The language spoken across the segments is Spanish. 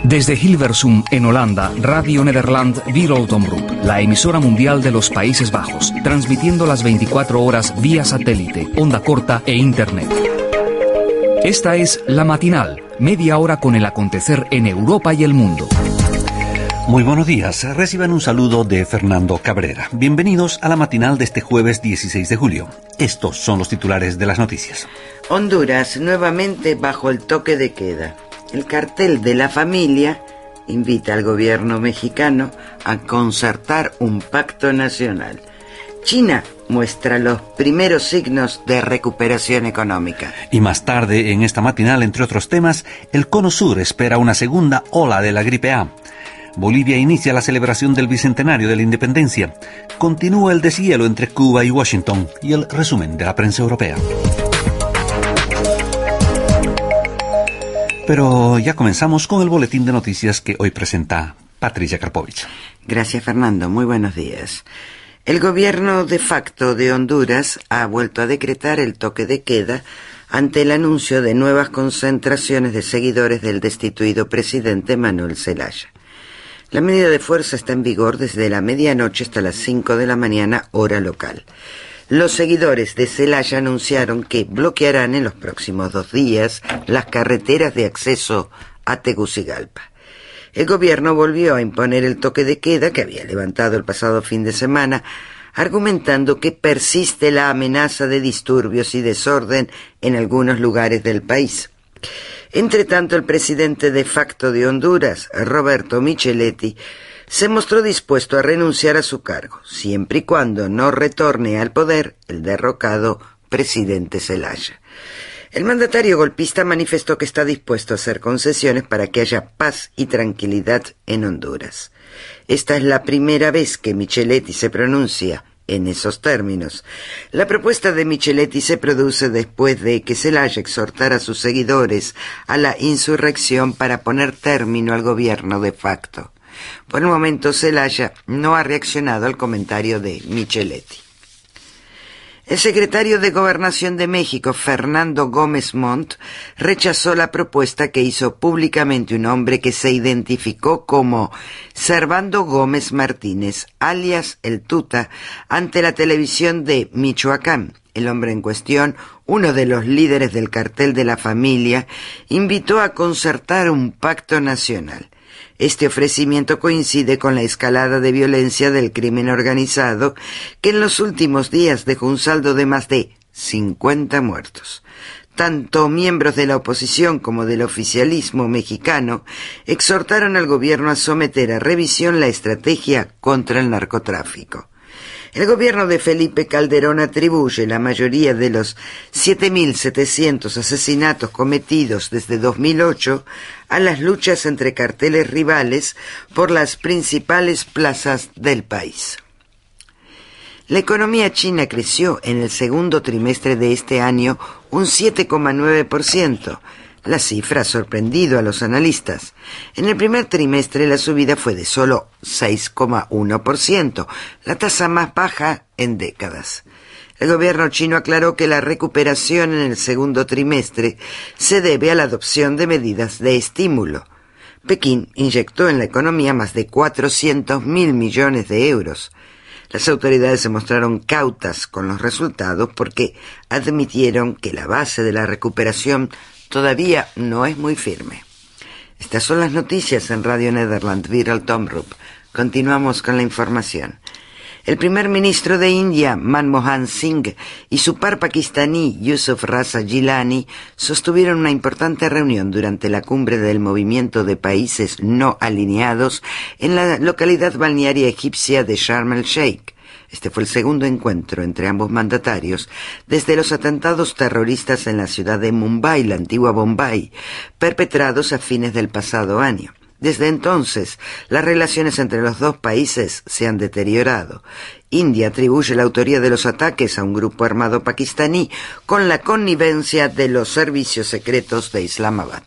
Desde Hilversum, en Holanda, Radio Nederland Wereldomroep, la emisora mundial de los Países Bajos, transmitiendo las 24 horas vía satélite, onda corta e internet. Esta es La Matinal, media hora con el acontecer en Europa y el mundo. Muy buenos días, reciban un saludo de Fernando Cabrera. Bienvenidos a La Matinal de este jueves 16 de julio. Estos son los titulares de las noticias. Honduras nuevamente bajo el toque de queda. El cartel de la familia invita al gobierno mexicano a concertar un pacto nacional. China muestra los primeros signos de recuperación económica. Y más tarde, en esta matinal, entre otros temas, el Cono Sur espera una segunda ola de la gripe A. Bolivia inicia la celebración del bicentenario de la independencia. Continúa el deshielo entre Cuba y Washington. Y el resumen de la prensa europea. Pero ya comenzamos con el boletín de noticias que hoy presenta Patricia Karpovich. Gracias, Fernando. Muy buenos días. El gobierno de facto de Honduras ha vuelto a decretar el toque de queda ante el anuncio de nuevas concentraciones de seguidores del destituido presidente Manuel Zelaya. La medida de fuerza está en vigor desde la medianoche hasta las 5 de la mañana, hora local. Los seguidores de Zelaya anunciaron que bloquearán en los próximos 2 días las carreteras de acceso a Tegucigalpa. El gobierno volvió a imponer el toque de queda que había levantado el pasado fin de semana, argumentando que persiste la amenaza de disturbios y desorden en algunos lugares del país. Entre tanto, el presidente de facto de Honduras, Roberto Micheletti, se mostró dispuesto a renunciar a su cargo, siempre y cuando no retorne al poder el derrocado presidente Zelaya. El mandatario golpista manifestó que está dispuesto a hacer concesiones para que haya paz y tranquilidad en Honduras. Esta es la primera vez que Micheletti se pronuncia en esos términos. La propuesta de Micheletti se produce después de que Zelaya exhortara a sus seguidores a la insurrección para poner término al gobierno de facto. Por el momento, Zelaya no ha reaccionado al comentario de Micheletti. El secretario de Gobernación de México, Fernando Gómez Montt, rechazó la propuesta que hizo públicamente un hombre que se identificó como Servando Gómez Martínez, alias El Tuta, ante la televisión de Michoacán. El hombre en cuestión, uno de los líderes del cartel de la familia, invitó a concertar un pacto nacional. Este ofrecimiento coincide con la escalada de violencia del crimen organizado, que en los últimos días dejó un saldo de más de 50 muertos. Tanto miembros de la oposición como del oficialismo mexicano exhortaron al gobierno a someter a revisión la estrategia contra el narcotráfico. El gobierno de Felipe Calderón atribuye la mayoría de los 7.700 asesinatos cometidos desde 2008 a las luchas entre carteles rivales por las principales plazas del país. La economía china creció en el segundo trimestre de este año un 7,9%. La cifra ha sorprendido a los analistas. En el primer trimestre la subida fue de solo 6,1%, la tasa más baja en décadas. El gobierno chino aclaró que la recuperación en el segundo trimestre se debe a la adopción de medidas de estímulo. Pekín inyectó en la economía más de 400.000 millones de euros. Las autoridades se mostraron cautas con los resultados porque admitieron que la base de la recuperación todavía no es muy firme. Estas son las noticias en Radio Nederland Wereldomroep. Continuamos con la información. El primer ministro de India, Manmohan Singh, y su par pakistaní, Yusuf Raza Gilani, sostuvieron una importante reunión durante la cumbre del movimiento de países no alineados en la localidad balnearia egipcia de Sharm el-Sheikh. Este fue el segundo encuentro entre ambos mandatarios desde los atentados terroristas en la ciudad de Mumbai, la antigua Bombay, perpetrados a fines del pasado año. Desde entonces, las relaciones entre los dos países se han deteriorado. India atribuye la autoría de los ataques a un grupo armado pakistaní con la connivencia de los servicios secretos de Islamabad.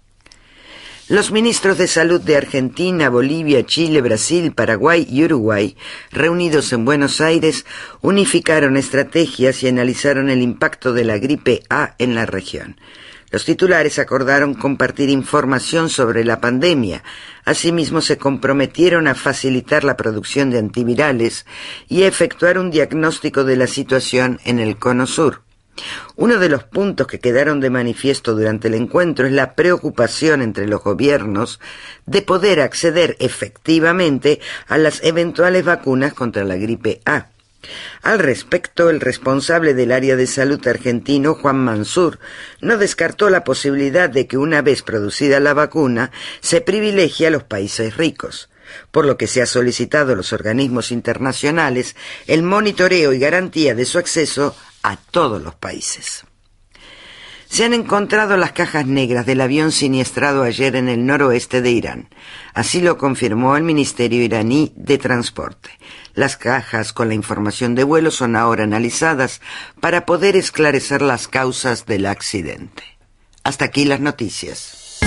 Los ministros de Salud de Argentina, Bolivia, Chile, Brasil, Paraguay y Uruguay, reunidos en Buenos Aires, unificaron estrategias y analizaron el impacto de la gripe A en la región. Los titulares acordaron compartir información sobre la pandemia. Asimismo, se comprometieron a facilitar la producción de antivirales y a efectuar un diagnóstico de la situación en el Cono Sur. Uno de los puntos que quedaron de manifiesto durante el encuentro es la preocupación entre los gobiernos de poder acceder efectivamente a las eventuales vacunas contra la gripe A. Al respecto, el responsable del área de salud argentino, Juan Mansur, no descartó la posibilidad de que una vez producida la vacuna se privilegie a los países ricos, por lo que se ha solicitado a los organismos internacionales el monitoreo y garantía de su acceso a todos los países. Se han encontrado las cajas negras del avión siniestrado ayer en el noroeste de Irán. Así lo confirmó el Ministerio iraní de Transporte. Las cajas con la información de vuelo son ahora analizadas para poder esclarecer las causas del accidente. Hasta aquí las noticias.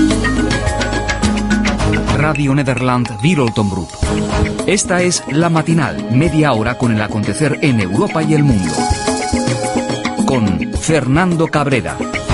Radio Nederland Wereldomroep. Esta es La Matinal, media hora con el acontecer en Europa y el mundo. Con Fernando Cabrera.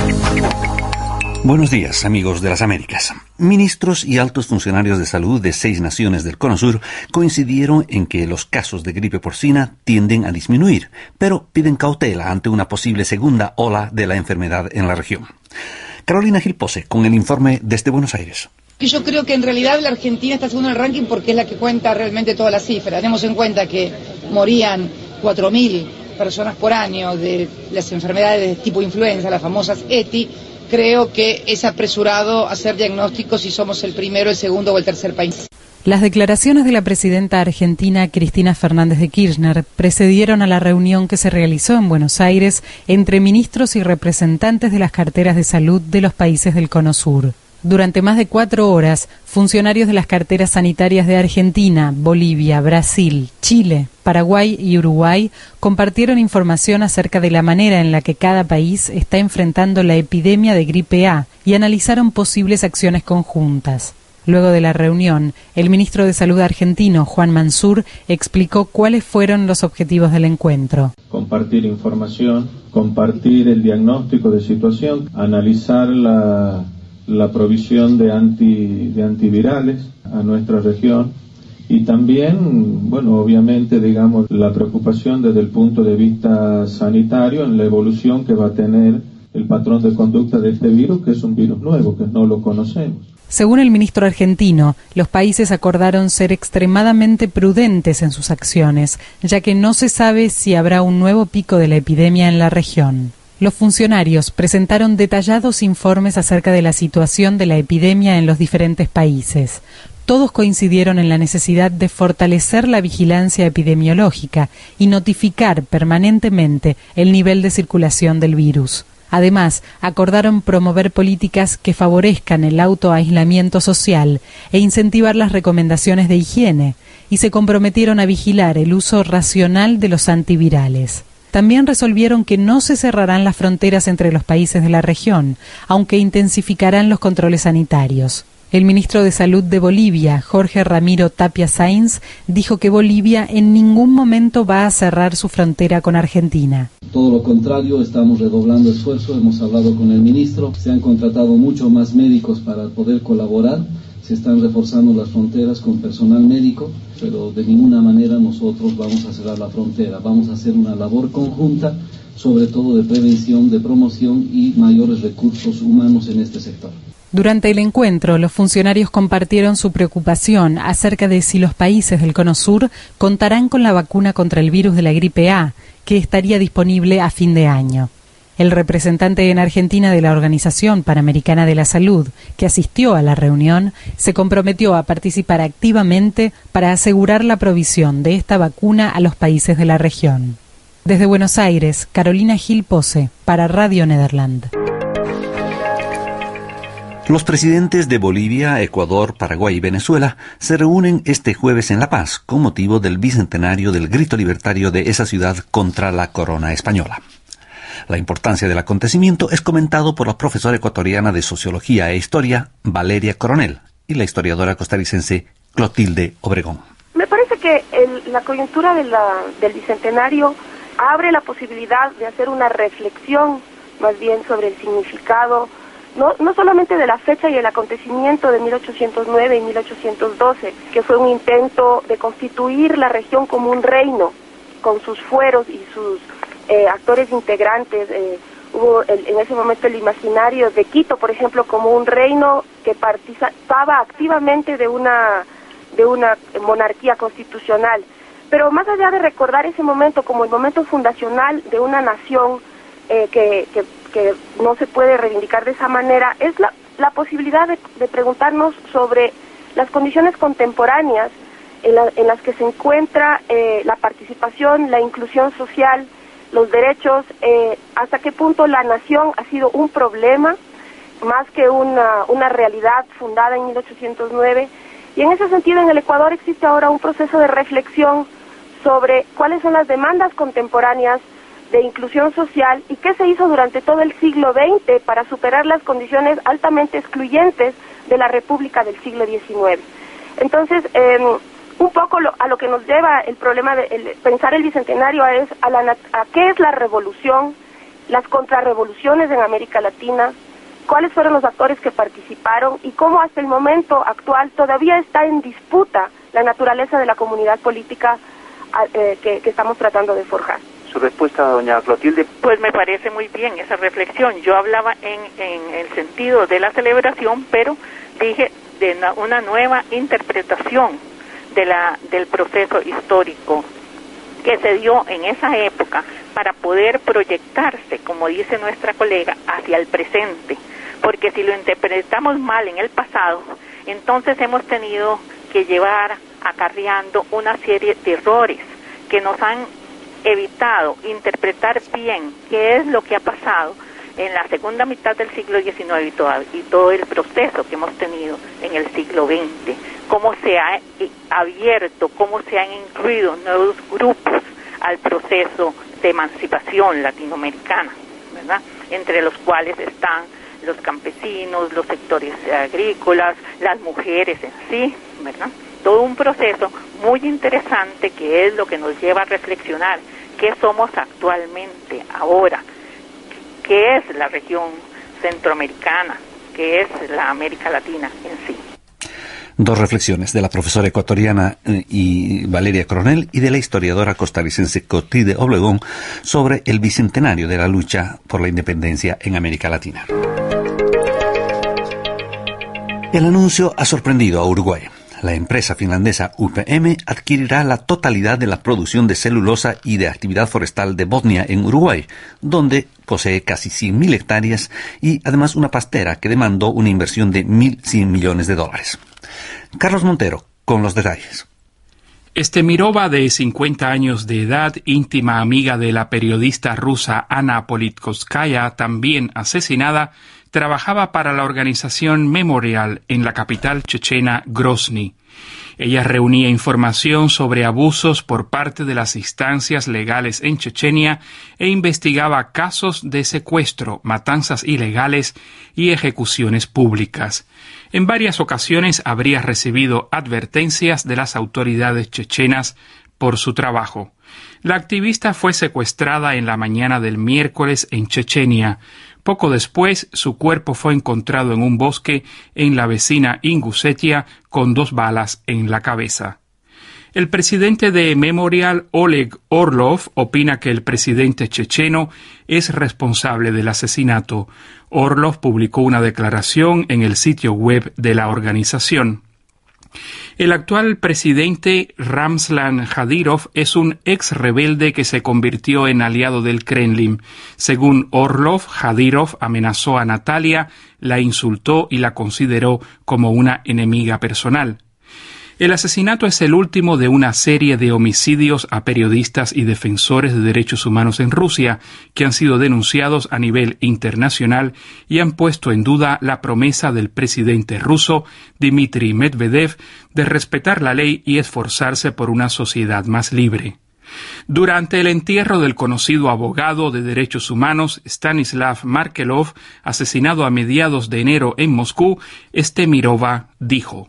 Buenos días, amigos de las Américas. Ministros y altos funcionarios de salud de 6 naciones del Cono Sur coincidieron en que los casos de gripe porcina tienden a disminuir, pero piden cautela ante una posible segunda ola de la enfermedad en la región. Carolina Gil Pose, con el informe desde Buenos Aires. Yo creo que en realidad la Argentina está segunda en el ranking porque es la que cuenta realmente todas las cifras. Tenemos en cuenta que morían 4.000 personas por año de las enfermedades de tipo influenza, las famosas ETI. Creo que es apresurado hacer diagnósticos si somos el primero, el segundo o el tercer país. Las declaraciones de la presidenta argentina Cristina Fernández de Kirchner precedieron a la reunión que se realizó en Buenos Aires entre ministros y representantes de las carteras de salud de los países del Cono Sur. Durante más de 4 horas, funcionarios de las carteras sanitarias de Argentina, Bolivia, Brasil, Chile, Paraguay y Uruguay compartieron información acerca de la manera en la que cada país está enfrentando la epidemia de gripe A y analizaron posibles acciones conjuntas. Luego de la reunión, el ministro de Salud argentino, Juan Mansur, explicó cuáles fueron los objetivos del encuentro. Compartir información, compartir el diagnóstico de situación, analizar la provisión de antivirales a nuestra región y también, obviamente, la preocupación desde el punto de vista sanitario en la evolución que va a tener el patrón de conducta de este virus, que es un virus nuevo, que no lo conocemos. Según el ministro argentino, los países acordaron ser extremadamente prudentes en sus acciones, ya que no se sabe si habrá un nuevo pico de la epidemia en la región. Los funcionarios presentaron detallados informes acerca de la situación de la epidemia en los diferentes países. Todos coincidieron en la necesidad de fortalecer la vigilancia epidemiológica y notificar permanentemente el nivel de circulación del virus. Además, acordaron promover políticas que favorezcan el autoaislamiento social e incentivar las recomendaciones de higiene, y se comprometieron a vigilar el uso racional de los antivirales. También resolvieron que no se cerrarán las fronteras entre los países de la región, aunque intensificarán los controles sanitarios. El ministro de Salud de Bolivia, Jorge Ramiro Tapia Sainz, dijo que Bolivia en ningún momento va a cerrar su frontera con Argentina. Todo lo contrario, estamos redoblando esfuerzos, hemos hablado con el ministro, se han contratado mucho más médicos para poder colaborar, se están reforzando las fronteras con personal médico, pero de ninguna manera nosotros vamos a cerrar la frontera, vamos a hacer una labor conjunta, sobre todo de prevención, de promoción y mayores recursos humanos en este sector. Durante el encuentro, los funcionarios compartieron su preocupación acerca de si los países del Cono Sur contarán con la vacuna contra el virus de la gripe A, que estaría disponible a fin de año. El representante en Argentina de la Organización Panamericana de la Salud, que asistió a la reunión, se comprometió a participar activamente para asegurar la provisión de esta vacuna a los países de la región. Desde Buenos Aires, Carolina Gil Pose, para Radio Nederland. Los presidentes de Bolivia, Ecuador, Paraguay y Venezuela se reúnen este jueves en La Paz con motivo del bicentenario del grito libertario de esa ciudad contra la corona española. La importancia del acontecimiento es comentado por la profesora ecuatoriana de Sociología e Historia, Valeria Coronel, y la historiadora costarricense Clotilde Obregón. Me parece que la coyuntura del bicentenario abre la posibilidad de hacer una reflexión más bien sobre el significado, no solamente de la fecha y el acontecimiento de 1809 y 1812, que fue un intento de constituir la región como un reino, con sus fueros y sus actores integrantes. Hubo en ese momento el imaginario de Quito, por ejemplo, como un reino que participaba activamente de una monarquía constitucional. Pero más allá de recordar ese momento como el momento fundacional de una nación que no se puede reivindicar de esa manera, es la posibilidad de preguntarnos sobre las condiciones contemporáneas en las que se encuentra la participación, la inclusión social, los derechos, hasta qué punto la nación ha sido un problema más que una realidad fundada en 1809. Y en ese sentido, en el Ecuador existe ahora un proceso de reflexión sobre cuáles son las demandas contemporáneas de inclusión social y qué se hizo durante todo el siglo XX para superar las condiciones altamente excluyentes de la República del siglo XIX. Entonces, un poco a lo que nos lleva el problema de pensar el Bicentenario es a qué es la revolución, las contrarrevoluciones en América Latina, cuáles fueron los actores que participaron y cómo hasta el momento actual todavía está en disputa la naturaleza de la comunidad política que estamos tratando de forjar. Su respuesta, doña Clotilde. Pues me parece muy bien esa reflexión. Yo hablaba en el sentido de la celebración, pero dije de una nueva interpretación del proceso histórico que se dio en esa época para poder proyectarse, como dice nuestra colega, hacia el presente. Porque si lo interpretamos mal en el pasado, entonces hemos tenido que llevar acarreando una serie de errores que nos han evitado interpretar bien qué es lo que ha pasado en la segunda mitad del siglo XIX y todo el proceso que hemos tenido en el siglo XX, cómo se ha abierto, cómo se han incluido nuevos grupos al proceso de emancipación latinoamericana, ¿verdad? Entre los cuales están los campesinos, los sectores agrícolas, las mujeres en sí, ¿verdad? Todo un proceso muy interesante que es lo que nos lleva a reflexionar qué somos actualmente, ahora, qué es la región centroamericana, qué es la América Latina en sí. Dos reflexiones de la profesora ecuatoriana y Valeria Coronel y de la historiadora costarricense Clotilde Obregón sobre el bicentenario de la lucha por la independencia en América Latina. El anuncio ha sorprendido a Uruguay. La empresa finlandesa UPM adquirirá la totalidad de la producción de celulosa y de actividad forestal de Botnia en Uruguay, donde posee casi 100.000 hectáreas y además una pastera que demandó una inversión de $1.100 millones. Carlos Montero, con los detalles. Estemirova, de 50 años de edad, íntima amiga de la periodista rusa Ana Politkovskaya, también asesinada, trabajaba para la organización Memorial en la capital chechena Grozny. Ella reunía información sobre abusos por parte de las instancias legales en Chechenia e investigaba casos de secuestro, matanzas ilegales y ejecuciones públicas. En varias ocasiones habría recibido advertencias de las autoridades chechenas por su trabajo. La activista fue secuestrada en la mañana del miércoles en Chechenia. Poco después, su cuerpo fue encontrado en un bosque en la vecina Ingusetia con 2 balas en la cabeza. El presidente de Memorial, Oleg Orlov, opina que el presidente checheno es responsable del asesinato. Orlov publicó una declaración en el sitio web de la organización. El actual presidente Ramzan Kadyrov es un ex rebelde que se convirtió en aliado del Kremlin. Según Orlov, Kadyrov amenazó a Natalia, la insultó y la consideró como una enemiga personal. El asesinato es el último de una serie de homicidios a periodistas y defensores de derechos humanos en Rusia, que han sido denunciados a nivel internacional y han puesto en duda la promesa del presidente ruso, Dmitry Medvedev, de respetar la ley y esforzarse por una sociedad más libre. Durante el entierro del conocido abogado de derechos humanos Stanislav Markelov, asesinado a mediados de enero en Moscú, Estemirova dijo: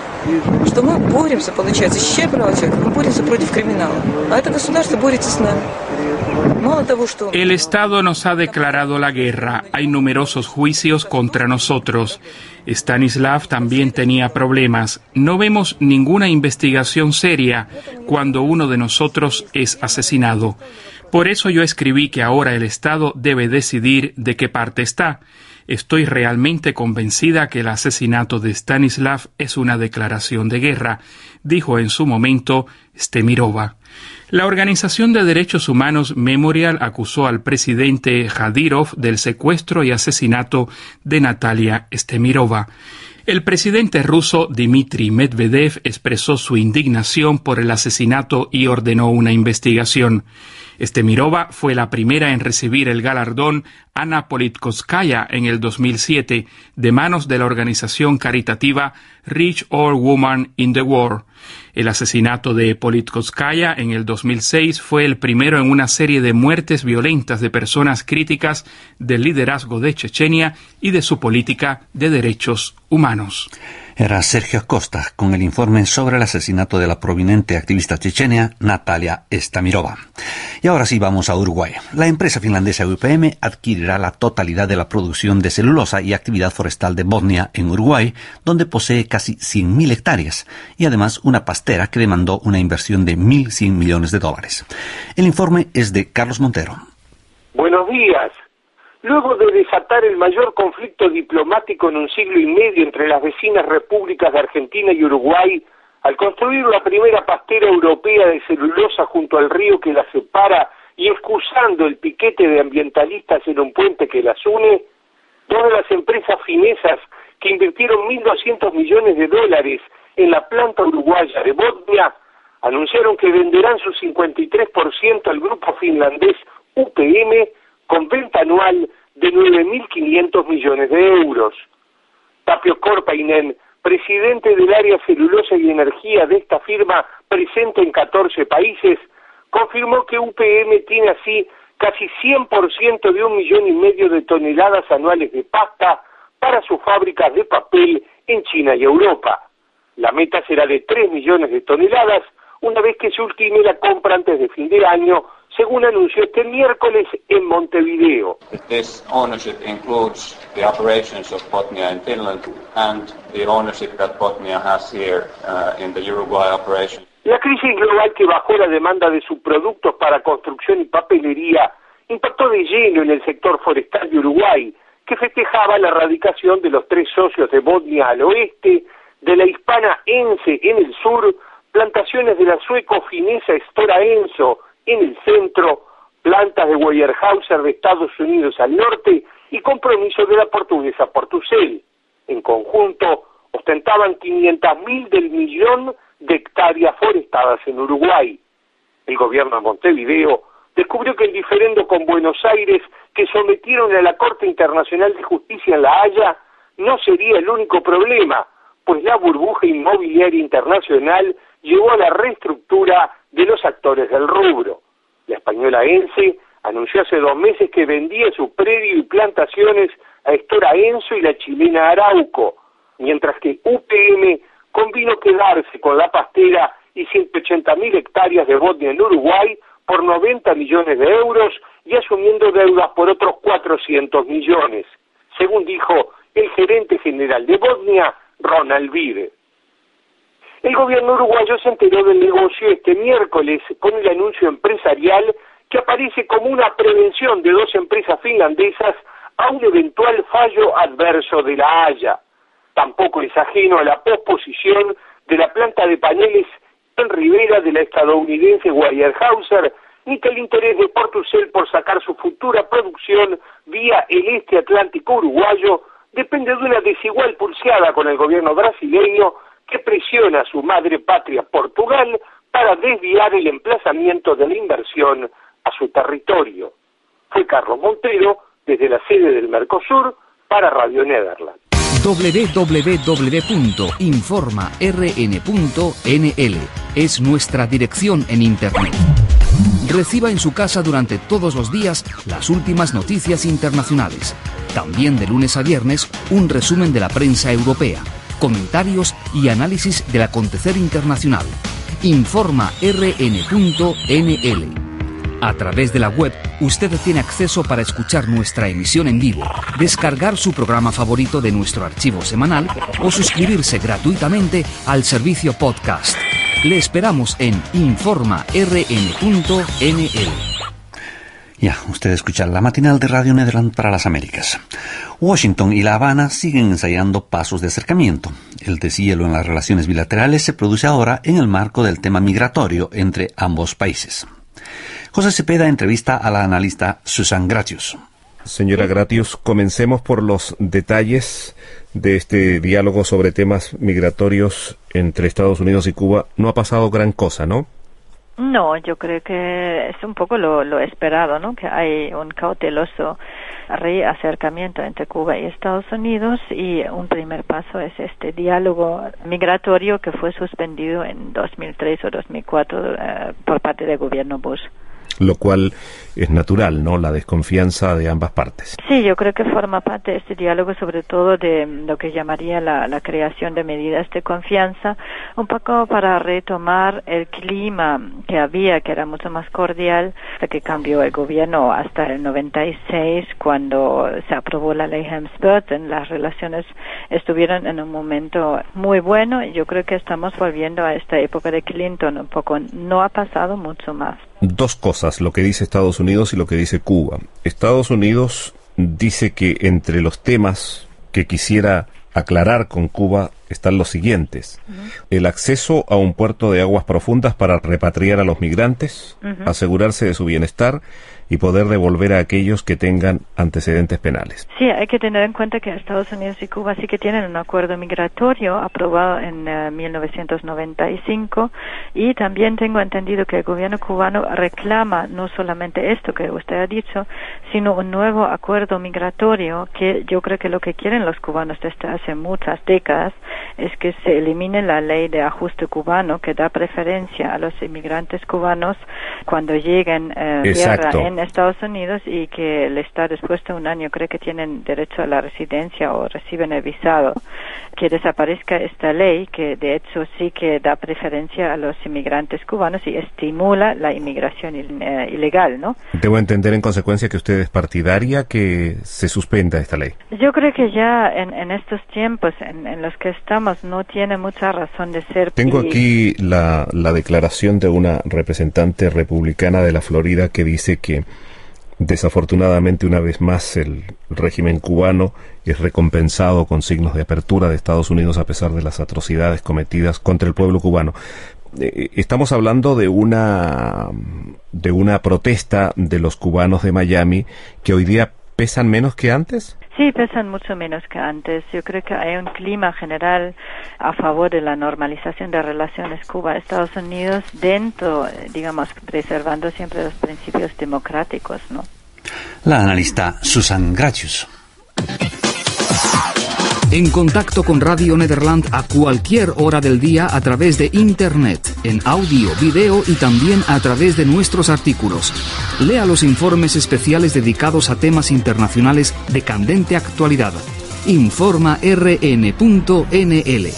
что мы боремся, получается, защищая права человека, мы боремся против криминала, а это государство борется с нами. El Estado nos ha declarado la guerra. Hay numerosos juicios contra nosotros. Stanislav también tenía problemas. No vemos ninguna investigación seria cuando uno de nosotros es asesinado. Por eso yo escribí que ahora el Estado debe decidir de qué parte está. Estoy realmente convencida que el asesinato de Stanislav es una declaración de guerra, dijo en su momento Stemirova. La Organización de Derechos Humanos Memorial acusó al presidente Kadyrov del secuestro y asesinato de Natalia Stemirova. El presidente ruso Dmitry Medvedev expresó su indignación por el asesinato y ordenó una investigación. Stemirova fue la primera en recibir el galardón Anna Politkovskaya en el 2007 de manos de la organización caritativa Rich Old Woman in the War. El asesinato de Politkovskaya en el 2006 fue el primero en una serie de muertes violentas de personas críticas del liderazgo de Chechenia y de su política de derechos humanos. Era Sergio Acosta con el informe sobre el asesinato de la prominente activista chechenia Natalia Stemirova. Y ahora sí vamos a Uruguay. La empresa finlandesa UPM adquirirá la totalidad de la producción de celulosa y actividad forestal de Botnia en Uruguay, donde posee casi 100.000 hectáreas y además una pastera que demandó una inversión de $1.100 millones. El informe es de Carlos Montero. Buenos días. Luego de desatar el mayor conflicto diplomático en un siglo y medio entre las vecinas repúblicas de Argentina y Uruguay, al construir la primera pastera europea de celulosa junto al río que la separa y excusando el piquete de ambientalistas en un puente que las une, dos de las empresas finesas que invirtieron $1.200 millones en la planta uruguaya de Botnia anunciaron que venderán su 53% al grupo finlandés UPM con venta anual de 9.500 millones de euros. Tapio Korpainen, presidente del área celulosa y energía de esta firma presente en 14 países, confirmó que UPM tiene así casi 100% de 1,5 millones de toneladas anuales de pasta para sus fábricas de papel en China y Europa. La meta será de 3 millones de toneladas una vez que se ultime la compra antes de fin de año, según anunció este miércoles en Montevideo. This ownership includes the operations of Botnia in Finland and the ownership that Botnia has here in the Uruguay operation. La crisis global que bajó la demanda de sus productos para construcción y papelería impactó de lleno en el sector forestal de Uruguay, que festejaba la erradicación de los 3 socios de Botnia al oeste, de la hispana ENCE en el sur, plantaciones de la sueco-finesa Stora Enso en el centro, plantas de Weyerhaeuser de Estados Unidos al norte y compromiso de la portuguesa Portucel. En conjunto, ostentaban 500.000 del millón de hectáreas forestadas en Uruguay. El gobierno de Montevideo descubrió que el diferendo con Buenos Aires, que sometieron a la Corte Internacional de Justicia en La Haya, no sería el único problema, pues la burbuja inmobiliaria internacional llevó a la reestructura de los actores del rubro. La española ENCE anunció hace 2 meses que vendía su predio y plantaciones a Stora Enso y la chilena Arauco, mientras que UPM convino quedarse con la pastera y 180.000 hectáreas de Botnia en Uruguay por 90 millones de euros y asumiendo deudas por otros 400 millones, según dijo el gerente general de Botnia, Ronald Vide. El gobierno uruguayo se enteró del negocio este miércoles con el anuncio empresarial que aparece como una prevención de 2 empresas finlandesas a un eventual fallo adverso de La Haya. Tampoco es ajeno a la posposición de la planta de paneles en Rivera de la estadounidense Weyerhaeuser, ni que el interés de Portucel por sacar su futura producción vía el este atlántico uruguayo depende de una desigual pulseada con el gobierno brasileño que presiona a su madre patria Portugal para desviar el emplazamiento de la inversión a su territorio. Fue Carlos Montero, desde la sede del Mercosur, para Radio Nederland. www.informarn.nl es nuestra dirección en Internet. Reciba en su casa durante todos los días las últimas noticias internacionales. También de lunes a viernes, un resumen de la prensa europea, comentarios y análisis del acontecer internacional. Informarn.nl. A través de la web, usted tiene acceso para escuchar nuestra emisión en vivo, descargar su programa favorito de nuestro archivo semanal o suscribirse gratuitamente al servicio podcast. Le esperamos en informarn.nl. Ya, usted escucha la matinal de Radio Nederland para las Américas. Washington y La Habana siguen ensayando pasos de acercamiento. El deshielo en las relaciones bilaterales se produce ahora en el marco del tema migratorio entre ambos países. José Cepeda entrevista a la analista Susan Gratius. Señora Gratius, comencemos por los detalles de este diálogo sobre temas migratorios entre Estados Unidos y Cuba. No ha pasado gran cosa, ¿no? No, yo creo que es un poco lo esperado, ¿no? Que hay un cauteloso reacercamiento entre Cuba y Estados Unidos, y un primer paso es este diálogo migratorio que fue suspendido en 2003 o 2004 por parte del gobierno Bush. Lo cual es natural, ¿no? La desconfianza de ambas partes. Sí, yo creo que forma parte de este diálogo, sobre todo de lo que llamaría la creación de medidas de confianza, un poco para retomar el clima que había, que era mucho más cordial, que cambió el gobierno hasta el 96, cuando se aprobó la ley Helms-Burton. Las relaciones estuvieron en un momento muy bueno, y yo creo que estamos volviendo a esta época de Clinton un poco. No ha pasado mucho más. Dos cosas, lo que dice Estados Unidos y lo que dice Cuba. Estados Unidos dice que entre los temas que quisiera aclarar con Cuba están los siguientes: el acceso a un puerto de aguas profundas para repatriar a los migrantes, asegurarse de su bienestar y poder devolver a aquellos que tengan antecedentes penales. Sí, hay que tener en cuenta que Estados Unidos y Cuba sí que tienen un acuerdo migratorio aprobado en 1995, y también tengo entendido que el gobierno cubano reclama no solamente esto que usted ha dicho, sino un nuevo acuerdo migratorio, que yo creo que lo que quieren los cubanos desde hace muchas décadas es que se elimine la ley de ajuste cubano, que da preferencia a los inmigrantes cubanos cuando lleguen tierra en Estados Unidos, y que les está después de un año, creo que tienen derecho a la residencia o reciben el visado. Que desaparezca esta ley, que de hecho sí que da preferencia a los inmigrantes cubanos y estimula la inmigración ilegal, ¿no? Debo entender en consecuencia que usted es partidaria que se suspenda esta ley. Yo creo que ya en estos tiempos en los que estamos no tiene mucha razón de ser. Tengo aquí la declaración de una representante republicana de la Florida que dice que desafortunadamente, una vez más, el régimen cubano es recompensado con signos de apertura de Estados Unidos a pesar de las atrocidades cometidas contra el pueblo cubano. Estamos hablando de una protesta de los cubanos de Miami que hoy día pesan menos que antes. Sí, pesan mucho menos que antes. Yo creo que hay un clima general a favor de la normalización de relaciones Cuba-Estados Unidos, dentro, digamos, preservando siempre los principios democráticos, ¿no? La analista Susan Gratius. En contacto con Radio Nederland a cualquier hora del día a través de Internet, en audio, video y también a través de nuestros artículos. Lea los informes especiales dedicados a temas internacionales de candente actualidad. informarn.nl.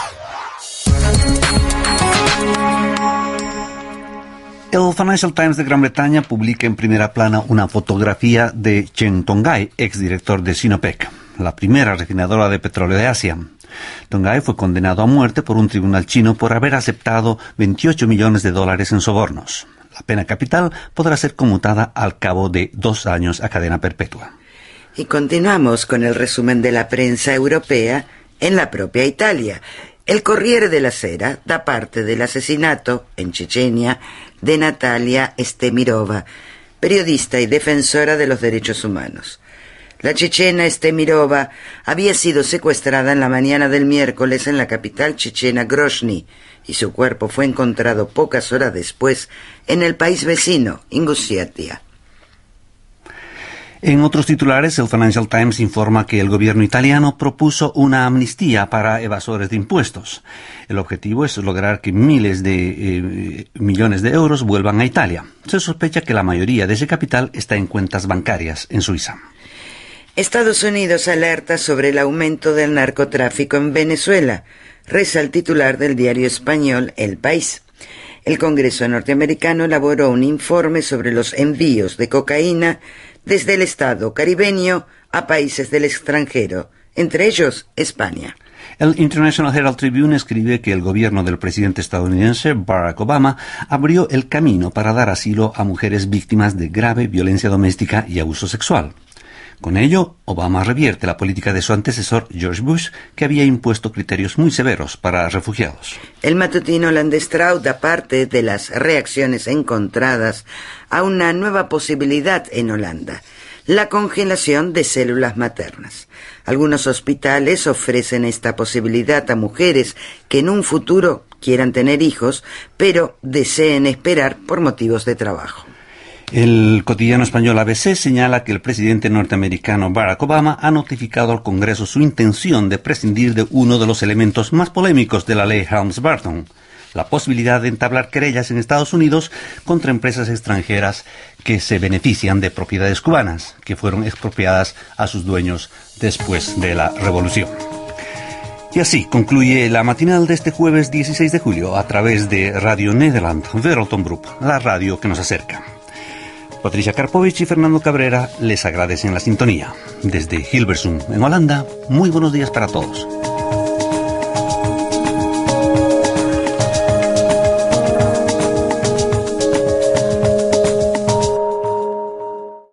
El Financial Times de Gran Bretaña publica en primera plana una fotografía de Chen Tongay, exdirector de Sinopec, la primera refinadora de petróleo de Asia. Tongay fue condenado a muerte por un tribunal chino por haber aceptado $28 millones en sobornos. La pena capital podrá ser conmutada al cabo de 2 años a cadena perpetua. Y continuamos con el resumen de la prensa europea en la propia Italia. El Corriere della Sera da parte del asesinato en Chechenia de Natalia Estemirova, periodista y defensora de los derechos humanos. La chechena Estemirova había sido secuestrada en la mañana del miércoles en la capital chechena Grozny, y su cuerpo fue encontrado pocas horas después en el país vecino, Ingushetia. En otros titulares, el Financial Times informa que el gobierno italiano propuso una amnistía para evasores de impuestos. El objetivo es lograr que miles de millones de euros vuelvan a Italia. Se sospecha que la mayoría de ese capital está en cuentas bancarias en Suiza. Estados Unidos alerta sobre el aumento del narcotráfico en Venezuela, reza el titular del diario español El País. El Congreso norteamericano elaboró un informe sobre los envíos de cocaína desde el Estado caribeño a países del extranjero, entre ellos España. El International Herald Tribune escribe que el gobierno del presidente estadounidense Barack Obama abrió el camino para dar asilo a mujeres víctimas de grave violencia doméstica y abuso sexual. Con ello, Obama revierte la política de su antecesor George Bush, que había impuesto criterios muy severos para refugiados. El matutino Landesstraut da parte de las reacciones encontradas a una nueva posibilidad en Holanda: la congelación de células maternas. Algunos hospitales ofrecen esta posibilidad a mujeres que en un futuro quieran tener hijos, pero deseen esperar por motivos de trabajo. El cotidiano español ABC señala que el presidente norteamericano Barack Obama ha notificado al Congreso su intención de prescindir de uno de los elementos más polémicos de la ley Helms-Burton: la posibilidad de entablar querellas en Estados Unidos contra empresas extranjeras que se benefician de propiedades cubanas, que fueron expropiadas a sus dueños después de la Revolución. Y así concluye la matinal de este jueves 16 de julio a través de Radio Nederland, Wereldomroep, la radio que nos acerca. Patricia Karpovich y Fernando Cabrera les agradecen la sintonía. Desde Hilversum, en Holanda, muy buenos días para todos.